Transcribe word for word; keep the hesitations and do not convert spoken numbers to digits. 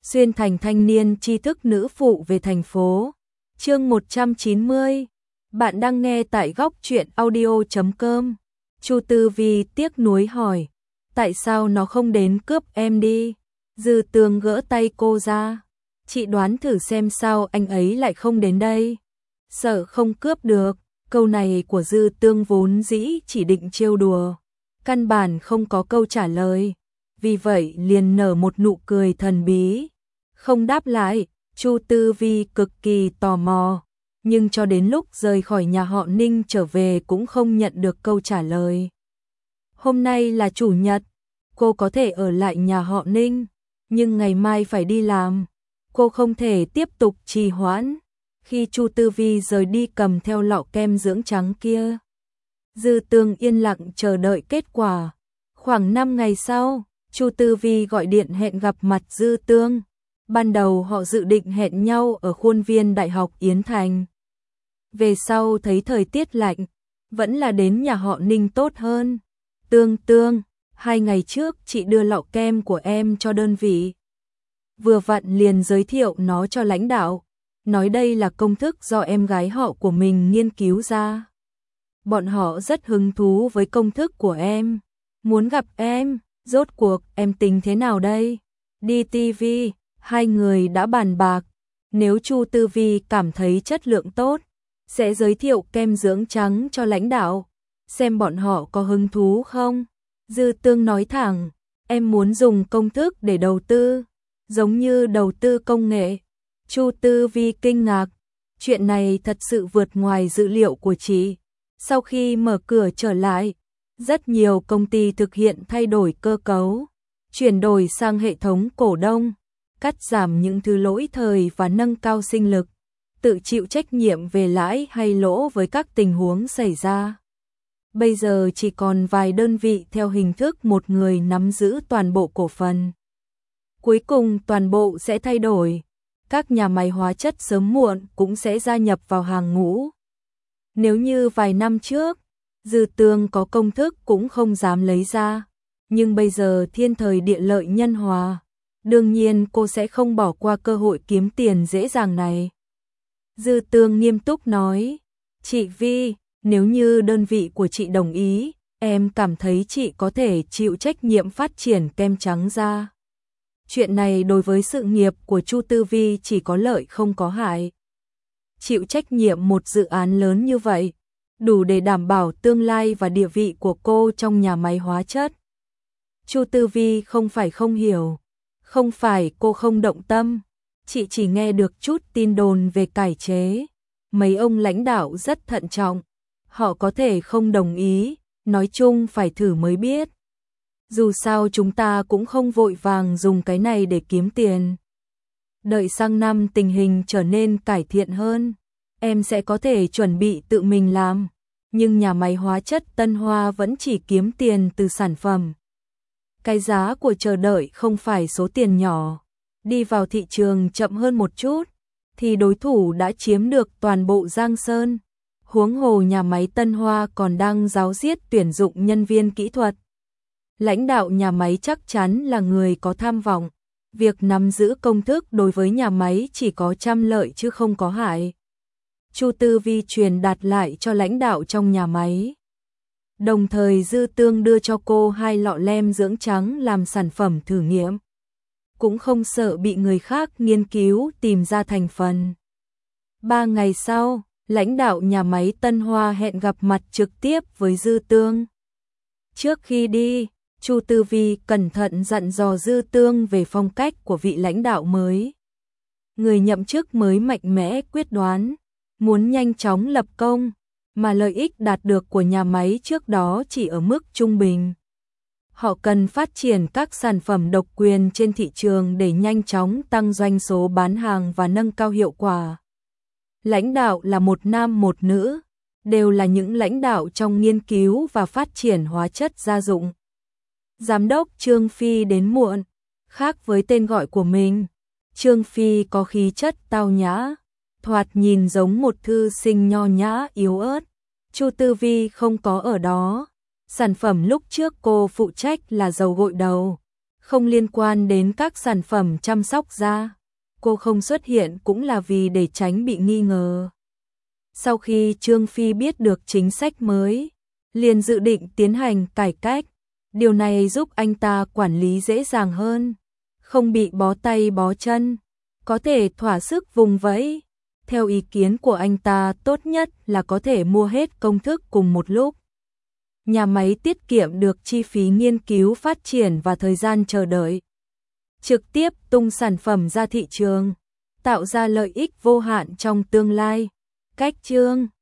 xuyên thành thanh niên tri thức nữ phụ về thành phố. Chương một trăm chín mươi. Bạn đang nghe tại góc truyện audio chấm com. Chu Tư Vi tiếc nuối hỏi, tại sao nó không đến cướp em đi? Dư Tương gỡ tay cô ra. Chị đoán thử xem sao anh ấy lại không đến đây. Sợ không cướp được. Câu này của Dư Tương vốn dĩ chỉ định trêu đùa, căn bản không có câu trả lời. Vì vậy liền nở một nụ cười thần bí. Không đáp lại. Chu Tư Vi cực kỳ tò mò, nhưng cho đến lúc rời khỏi nhà họ Ninh trở về cũng không nhận được câu trả lời. Hôm nay là chủ nhật, cô có thể ở lại nhà họ Ninh, nhưng ngày mai phải đi làm. Cô không thể tiếp tục trì hoãn. Khi Chu Tư Vi rời đi cầm theo lọ kem dưỡng trắng kia, Dư Tương yên lặng chờ đợi kết quả. Khoảng năm ngày sau, Chu Tư Vi gọi điện hẹn gặp mặt Dư Tương. Ban đầu họ dự định hẹn nhau ở khuôn viên Đại học Yến Thành. Về sau thấy thời tiết lạnh, vẫn là đến nhà họ Ninh tốt hơn. Tương Tương, hai ngày trước chị đưa lọ kem của em cho đơn vị. Vừa vặn liền giới thiệu nó cho lãnh đạo, nói đây là công thức do em gái họ của mình nghiên cứu ra. Bọn họ rất hứng thú với công thức của em, muốn gặp em. Rốt cuộc em tính thế nào đây? Đi ti vi. Hai người đã bàn bạc, nếu Chu Tư Vi cảm thấy chất lượng tốt, sẽ giới thiệu kem dưỡng trắng cho lãnh đạo, xem bọn họ có hứng thú không. Dư Tương nói thẳng, em muốn dùng công thức để đầu tư, giống như đầu tư công nghệ. Chu Tư Vi kinh ngạc, chuyện này thật sự vượt ngoài dự liệu của chị. Sau khi mở cửa trở lại, rất nhiều công ty thực hiện thay đổi cơ cấu, chuyển đổi sang hệ thống cổ đông, cắt giảm những thứ lỗi thời và nâng cao sinh lực, tự chịu trách nhiệm về lãi hay lỗ với các tình huống xảy ra. Bây giờ chỉ còn vài đơn vị theo hình thức một người nắm giữ toàn bộ cổ phần. Cuối cùng toàn bộ sẽ thay đổi, các nhà máy hóa chất sớm muộn cũng sẽ gia nhập vào hàng ngũ. Nếu như vài năm trước, Dư Tương có công thức cũng không dám lấy ra, nhưng bây giờ thiên thời địa lợi nhân hòa, đương nhiên cô sẽ không bỏ qua cơ hội kiếm tiền dễ dàng này. Dư Tương nghiêm túc nói, chị Vi, nếu như đơn vị của chị đồng ý, em cảm thấy chị có thể chịu trách nhiệm phát triển kem trắng da. Chuyện này đối với sự nghiệp của Chu Tư Vi chỉ có lợi không có hại. Chịu trách nhiệm một dự án lớn như vậy, đủ để đảm bảo tương lai và địa vị của cô trong nhà máy hóa chất. Chu Tư Vi không phải không hiểu. Không phải cô không động tâm, chị chỉ nghe được chút tin đồn về cải chế. Mấy ông lãnh đạo rất thận trọng, họ có thể không đồng ý, nói chung phải thử mới biết. Dù sao chúng ta cũng không vội vàng dùng cái này để kiếm tiền. Đợi sang năm tình hình trở nên cải thiện hơn, em sẽ có thể chuẩn bị tự mình làm, nhưng nhà máy hóa chất Tân Hoa vẫn chỉ kiếm tiền từ sản phẩm. Cái giá của chờ đợi không phải số tiền nhỏ, đi vào thị trường chậm hơn một chút, thì đối thủ đã chiếm được toàn bộ Giang Sơn. Huống hồ nhà máy Tân Hoa còn đang ráo riết tuyển dụng nhân viên kỹ thuật. Lãnh đạo nhà máy chắc chắn là người có tham vọng, việc nắm giữ công thức đối với nhà máy chỉ có trăm lợi chứ không có hại. Chu Tư Vi truyền đạt lại cho lãnh đạo trong nhà máy. Đồng thời Dư Tương đưa cho cô hai lọ lem dưỡng trắng làm sản phẩm thử nghiệm. Cũng không sợ bị người khác nghiên cứu tìm ra thành phần. Ba ngày sau, lãnh đạo nhà máy Tân Hoa hẹn gặp mặt trực tiếp với Dư Tương. Trước khi đi, Chu Tư Vi cẩn thận dặn dò Dư Tương về phong cách của vị lãnh đạo mới. Người nhậm chức mới mạnh mẽ quyết đoán, muốn nhanh chóng lập công, mà lợi ích đạt được của nhà máy trước đó chỉ ở mức trung bình. Họ cần phát triển các sản phẩm độc quyền trên thị trường để nhanh chóng tăng doanh số bán hàng và nâng cao hiệu quả. Lãnh đạo là một nam một nữ, đều là những lãnh đạo trong nghiên cứu và phát triển hóa chất gia dụng. Giám đốc Trương Phi đến muộn, khác với tên gọi của mình, Trương Phi có khí chất tao nhã, thoạt nhìn giống một thư sinh nho nhã yếu ớt. Chu Tư Vi không có ở đó. Sản phẩm lúc trước cô phụ trách là dầu gội đầu, không liên quan đến các sản phẩm chăm sóc da. Cô không xuất hiện cũng là vì để tránh bị nghi ngờ. Sau khi Trương Phi biết được chính sách mới, liền dự định tiến hành cải cách. Điều này giúp anh ta quản lý dễ dàng hơn, không bị bó tay bó chân, có thể thỏa sức vùng vẫy. Theo ý kiến của anh ta, tốt nhất là có thể mua hết công thức cùng một lúc. Nhà máy tiết kiệm được chi phí nghiên cứu phát triển và thời gian chờ đợi. Trực tiếp tung sản phẩm ra thị trường, tạo ra lợi ích vô hạn trong tương lai. Cách chương